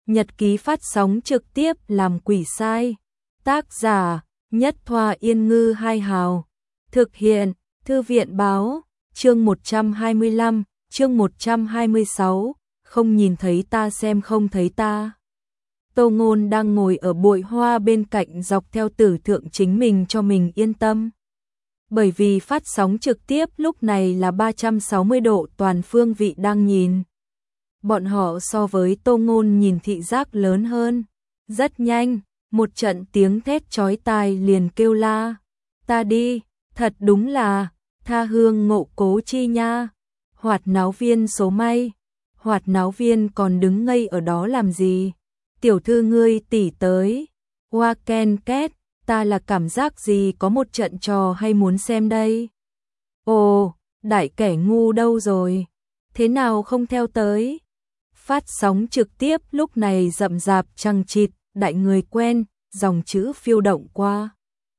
Nhật ký phát sóng trực tiếp làm quỷ sai. Tác giả Nhất Thoa Yên Ngư Hai Hào. Thực hiện Thư viện Báo. Chương 125, chương 126. Không nhìn thấy ta xem không thấy ta. Tô Ngôn đang ngồi ở bụi hoa bên cạnh dọc theo tử thượng chính mình cho mình yên tâm. Bởi vì phát sóng trực tiếp lúc này là 360 độ toàn phương vị đang nhìn. Bọn họ so với Tô Ngôn nhìn thị giác lớn hơn. Rất nhanh, một trận tiếng thét chói tai liền kêu la. Ta đi, thật đúng là, tha hương ngộ cố chi nha. Hoạt náo viên số may. Hoạt náo viên còn đứng ngây ở đó làm gì? Tiểu thư ngươi tỉ tới. Hoa ken két, ta là cảm giác gì có một trận trò hay muốn xem đây? Ồ, đại kẻ ngu đâu rồi? Thế nào không theo tới? Phát sóng trực tiếp lúc này rậm rạp chằng chịt, đại người quen, dòng chữ phiêu động qua.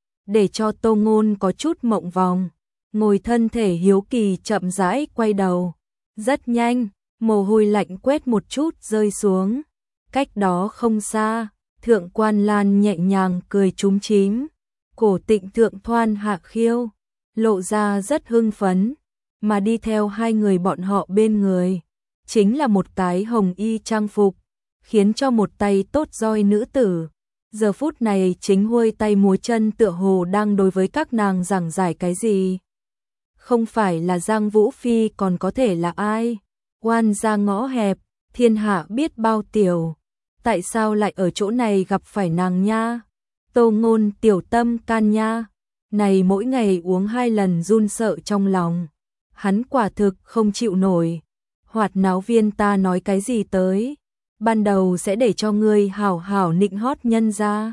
Để cho Tô Ngôn có chút mộng vòng, ngồi thân thể hiếu kỳ chậm rãi quay đầu. Rất nhanh, mồ hôi lạnh quét một chút rơi xuống. Cách đó không xa, Thượng Quan Lan nhẹ nhàng cười chúm chím. Cổ Tịnh Thượng Thoan Hạ Khiêu, lộ ra rất hưng phấn, mà đi theo hai người bọn họ bên người. Chính là một cái hồng y trang phục, khiến cho một tay tốt roi nữ tử. Giờ phút này chính huôi tay múa chân tựa hồ đang đối với các nàng giảng giải cái gì. Không phải là Giang Vũ Phi còn có thể là ai? Oan ra ngõ hẹp, thiên hạ biết bao tiểu. Tại sao lại ở chỗ này gặp phải nàng nha? Tô Ngôn tiểu tâm can nha. Này mỗi ngày uống 2 lần run sợ trong lòng. Hắn quả thực không chịu nổi. Hoạt náo viên ta nói cái gì tới? Ban đầu sẽ để cho ngươi hảo hảo nịnh hót nhân ra.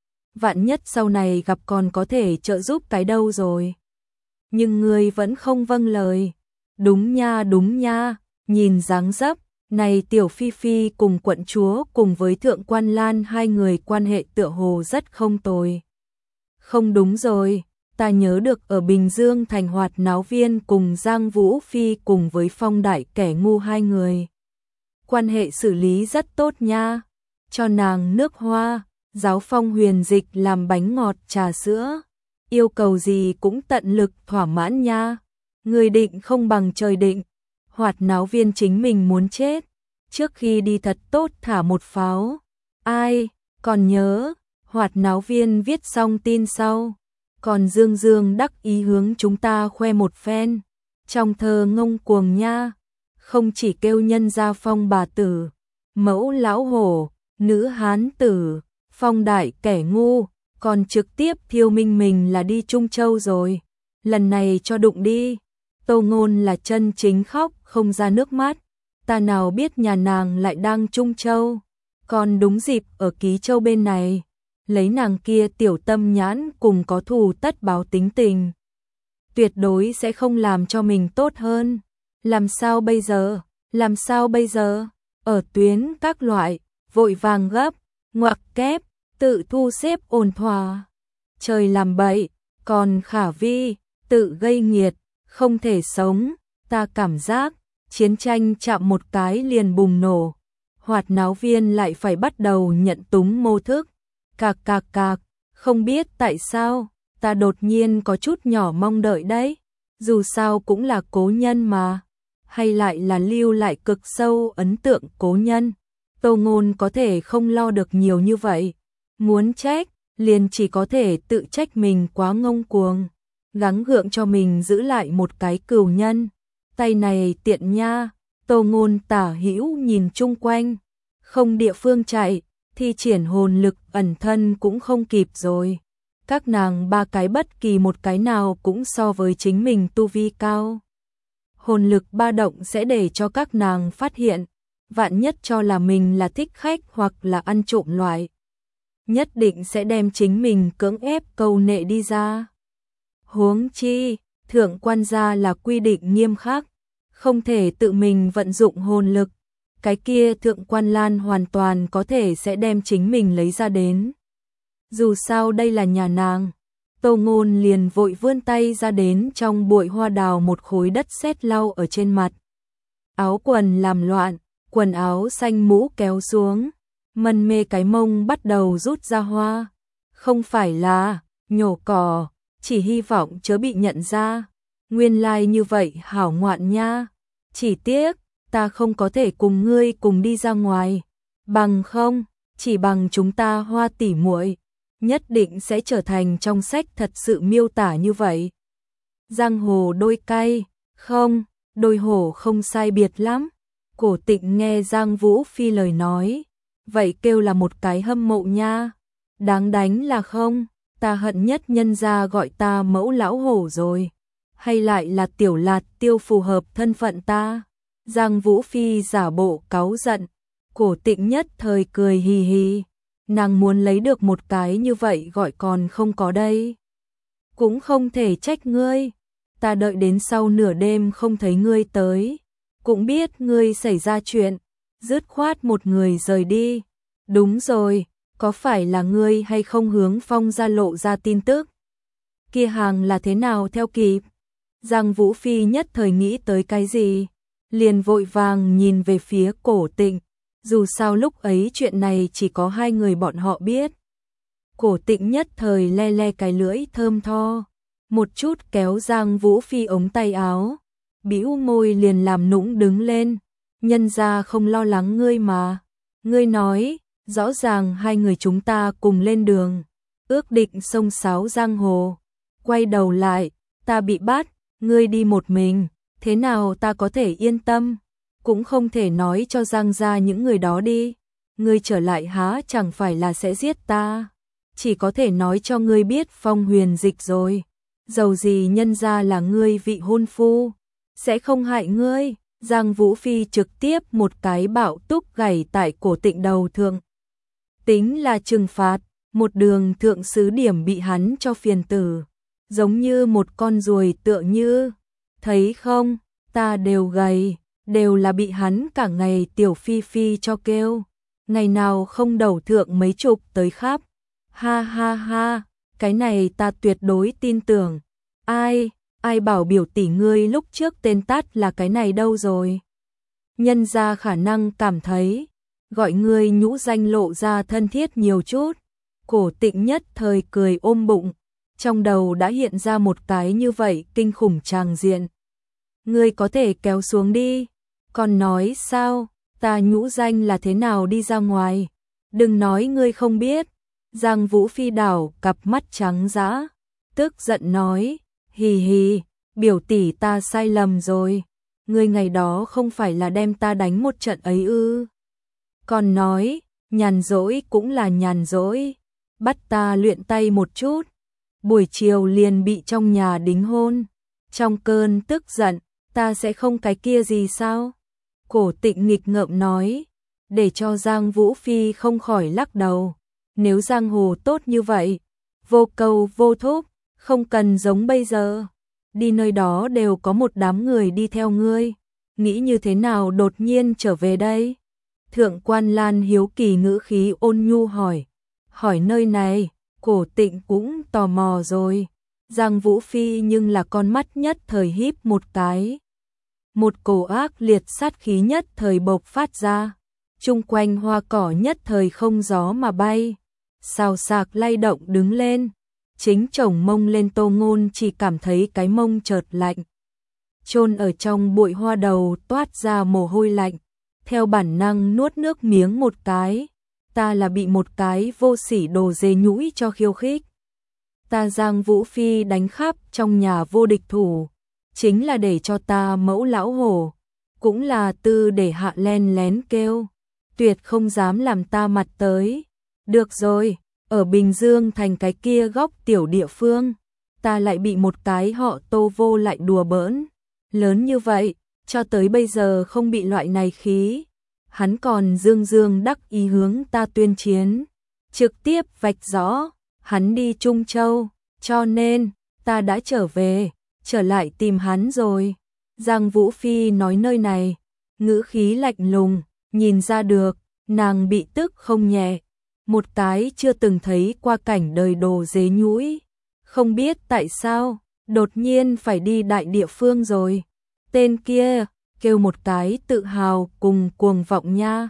Vạn nhất sau này gặp còn có thể trợ giúp cái đâu rồi. Nhưng ngươi vẫn không vâng lời. Đúng nha, nhìn dáng dấp. Này tiểu Phi Phi cùng quận chúa cùng với Thượng Quan Lan hai người quan hệ tựa hồ rất không tồi. Không đúng rồi, ta nhớ được ở Bình Dương thành hoạt náo viên cùng Giang Vũ Phi cùng với Phong đại kẻ ngu hai người. Quan hệ xử lý rất tốt nha, cho nàng nước hoa, giáo phong huyền dịch làm bánh ngọt trà sữa. Yêu cầu gì cũng tận lực thỏa mãn nha, người định không bằng trời định. Hoạt náo viên chính mình muốn chết, trước khi đi thật tốt thả một pháo. Ai, còn nhớ, hoạt náo viên viết xong tin sau, còn dương dương đắc ý hướng chúng ta khoe một phen. Trong thơ ngông cuồng nha, không chỉ kêu nhân gia Phong bà tử, mẫu lão hổ, nữ hán tử, Phong đại kẻ ngu, còn trực tiếp thiêu minh mình là đi Trung Châu rồi. Lần này cho đụng đi. Tô Ngôn là chân chính khóc không ra nước mắt, ta nào biết nhà nàng lại đang Trung Châu, còn đúng dịp ở Ký Châu bên này, lấy nàng kia tiểu tâm nhãn cùng có thù tất báo tính tình. Tuyệt đối sẽ không làm cho mình tốt hơn, làm sao bây giờ, ở tuyến các loại, vội vàng gấp, ngoặc kép, tự thu xếp ổn thỏa. Trời làm bậy, còn khả vi, tự gây nghiệt. Không thể sống, ta cảm giác, chiến tranh chạm một cái liền bùng nổ. Hoạt náo viên lại phải bắt đầu nhận túng mô thức. Cạc, không biết tại sao, ta đột nhiên có chút nhỏ mong đợi đấy. Dù sao cũng là cố nhân mà. Hay lại là lưu lại cực sâu ấn tượng cố nhân. Tô Ngôn có thể không lo được nhiều như vậy. Muốn trách, liền chỉ có thể tự trách mình quá ngông cuồng. Gắng gượng cho mình giữ lại một cái cừu nhân. Tay này tiện nha. Tô Ngôn tả hữu nhìn chung quanh, không địa phương chạy, thi triển hồn lực ẩn thân cũng không kịp rồi. Các nàng ba cái bất kỳ một cái nào cũng so với chính mình tu vi cao. Hồn lực ba động sẽ để cho các nàng phát hiện, vạn nhất cho là mình là thích khách hoặc là ăn trộm loại. Nhất định sẽ đem chính mình cưỡng ép câu nệ đi ra. Huống chi, Thượng Quan gia là quy định nghiêm khắc, không thể tự mình vận dụng hồn lực. Cái kia Thượng Quan Lan hoàn toàn có thể sẽ đem chính mình lấy ra đến. Dù sao đây là nhà nàng, Tô Ngôn liền vội vươn tay ra đến trong bụi hoa đào một khối đất sét lau ở trên mặt. Áo quần làm loạn, quần áo xanh mũ kéo xuống, mân mê cái mông bắt đầu rút ra hoa. Không phải là nhổ cỏ, chỉ hy vọng chớ bị nhận ra. Nguyên lai như vậy hảo ngoạn nha. Chỉ tiếc, ta không có thể cùng ngươi cùng đi ra ngoài. Bằng không, chỉ bằng chúng ta Hoa tỷ muội, nhất định sẽ trở thành trong sách thật sự miêu tả như vậy. Giang hồ đôi cay, không, đôi hổ không sai biệt lắm. Cổ Tịnh nghe Giang Vũ Phi lời nói, vậy kêu là một cái hâm mộ nha. Đáng đánh là không, ta hận nhất nhân gia gọi ta mẫu lão hổ rồi. Hay lại là Tiểu Lạt Tiêu phù hợp thân phận ta. Giang Vũ Phi giả bộ cáu giận. Cổ Tịnh nhất thời cười hì hì. Nàng muốn lấy được một cái như vậy gọi còn không có đây. Cũng không thể trách ngươi. Ta đợi đến sau nửa đêm không thấy ngươi tới. Cũng biết ngươi xảy ra chuyện. Dứt khoát một người rời đi. Đúng rồi, có phải là ngươi hay không hướng Phong gia lộ ra tin tức? Kia hàng là thế nào theo kịp? Giang Vũ Phi nhất thời nghĩ tới cái gì? Liền vội vàng nhìn về phía Cổ Tịnh. Dù sao lúc ấy chuyện này chỉ có hai người bọn họ biết. Cổ Tịnh nhất thời le le cái lưỡi thơm tho. Một chút kéo Giang Vũ Phi ống tay áo. Bĩu môi liền làm nũng đứng lên. Nhân gia không lo lắng ngươi mà. Ngươi nói, rõ ràng hai người chúng ta cùng lên đường. Ước định xông xáo giang hồ. Quay đầu lại, ta bị bắt, ngươi đi một mình. Thế nào ta có thể yên tâm? Cũng không thể nói cho Giang gia những người đó đi. Ngươi trở lại há chẳng phải là sẽ giết ta. Chỉ có thể nói cho ngươi biết Phong Huyền Dịch rồi. Dầu gì nhân gia là ngươi vị hôn phu, sẽ không hại ngươi. Giang Vũ Phi trực tiếp một cái bạo túc gảy tại Cổ Tịnh đầu thượng. Tính là trừng phạt, một đường thượng sứ điểm bị hắn cho phiền tử. Giống như một con ruồi tựa như. Thấy không, ta đều gầy, đều là bị hắn cả ngày Tiểu Phi Phi cho kêu. Ngày nào không đầu thượng mấy chục tới khắp. Ha ha ha, cái này ta tuyệt đối tin tưởng. Ai bảo biểu tỷ ngươi lúc trước tên tắt là cái này đâu rồi. Nhân ra khả năng cảm thấy, gọi ngươi nhũ danh lộ ra thân thiết nhiều chút. Cổ Tịnh nhất thời cười ôm bụng, trong đầu đã hiện ra một cái như vậy kinh khủng tràng diện. Ngươi có thể kéo xuống đi, còn nói sao, ta nhũ danh là thế nào đi ra ngoài, đừng nói ngươi không biết. Giang Vũ Phi đảo cặp mắt trắng dã, tức giận nói, hì hì, biểu tỷ ta sai lầm rồi, ngươi ngày đó không phải là đem ta đánh một trận ấy ư. Còn nói, nhàn rỗi cũng là nhàn rỗi, bắt ta luyện tay một chút, buổi chiều liền bị trong nhà đính hôn. Trong cơn tức giận, ta sẽ không cái kia gì sao? Cổ Tịnh nghịch ngợm nói, để cho Giang Vũ Phi không khỏi lắc đầu. Nếu giang hồ tốt như vậy, vô cầu vô thúc, không cần giống bây giờ. Đi nơi đó đều có một đám người đi theo ngươi. Nghĩ như thế nào đột nhiên trở về đây? Thượng quan Lan hiếu kỳ ngữ khí ôn nhu hỏi. Hỏi nơi này, Cổ Tịnh cũng tò mò rồi. Giang Vũ Phi nhưng là con mắt nhất thời híp một cái. Một cổ ác liệt sát khí nhất thời bộc phát ra. Chung quanh hoa cỏ nhất thời không gió mà bay. Xào xạc lay động đứng lên. Chính chồng mông lên Tô Ngôn chỉ cảm thấy cái mông chợt lạnh. Chôn ở trong bụi hoa đầu toát ra mồ hôi lạnh. Theo bản năng nuốt nước miếng một cái. Ta là bị một cái vô sỉ đồ dê nhũi cho khiêu khích. Ta Giang Vũ Phi đánh khắp trong nhà vô địch thủ. Chính là để cho ta mẫu lão hổ. Cũng là tư để hạ len lén kêu. Tuyệt không dám làm ta mặt tới. Được rồi, ở Bình Dương thành cái kia góc tiểu địa phương. Ta lại bị một cái họ Tô vô lại đùa bỡn. Lớn như vậy, cho tới bây giờ không bị loại này khí. Hắn còn dương dương đắc ý hướng ta tuyên chiến. Trực tiếp vạch rõ, hắn đi Trung Châu, cho nên, ta đã trở về, trở lại tìm hắn rồi. Giang Vũ Phi nói nơi này, ngữ khí lạnh lùng, nhìn ra được, nàng bị tức không nhẹ. Một cái chưa từng thấy qua cảnh đời đồ dế nhũi. Không biết tại sao, đột nhiên phải đi đại địa phương rồi. Tên kia, kêu một cái tự hào cùng cuồng vọng nha.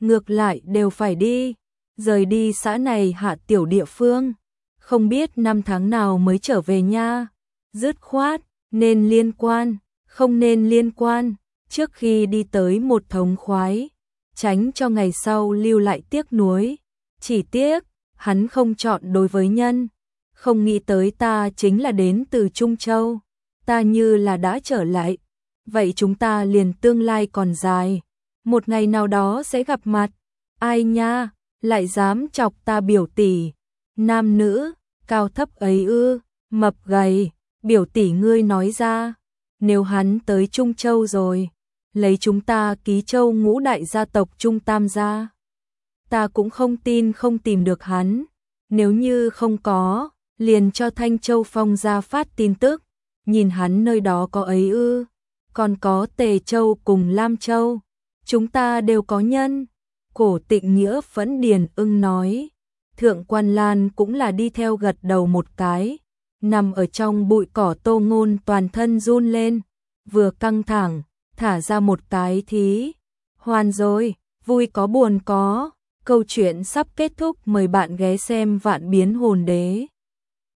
ngược lại đều phải đi, rời đi xã này hạ tiểu địa phương, không biết năm tháng nào mới trở về nha. Dứt khoát, nên liên quan, không nên liên quan, trước khi đi tới một thống khoái, tránh cho ngày sau lưu lại tiếc nuối. Chỉ tiếc, hắn không chọn đối với nhân, không nghĩ tới ta chính là đến từ Trung Châu, ta như là đã trở lại, vậy chúng ta liền tương lai còn dài, một ngày nào đó sẽ gặp mặt. Ai nha, lại dám chọc ta biểu tỷ, nam nữ, cao thấp ấy ư, mập gầy, biểu tỷ ngươi nói ra, nếu hắn tới Trung Châu rồi, lấy chúng ta Ký Châu ngũ đại gia tộc Trung Tam gia, ta cũng không tin không tìm được hắn, nếu như không có, liền cho Thanh Châu Phong gia phát tin tức, nhìn hắn nơi đó có ấy ư, còn có Tề Châu cùng Lam Châu, chúng ta đều có nhân. Cổ Tịnh Nghĩa Phẫn Điền Ưng nói, Thượng Quan Lan cũng là đi theo gật đầu một cái, nằm ở trong bụi cỏ Tô Ngôn toàn thân run lên, vừa căng thẳng, thả ra một cái thí. Hoàn rồi, vui có buồn có, câu chuyện sắp kết thúc, mời bạn ghé xem Vạn Biến Hồn Đế.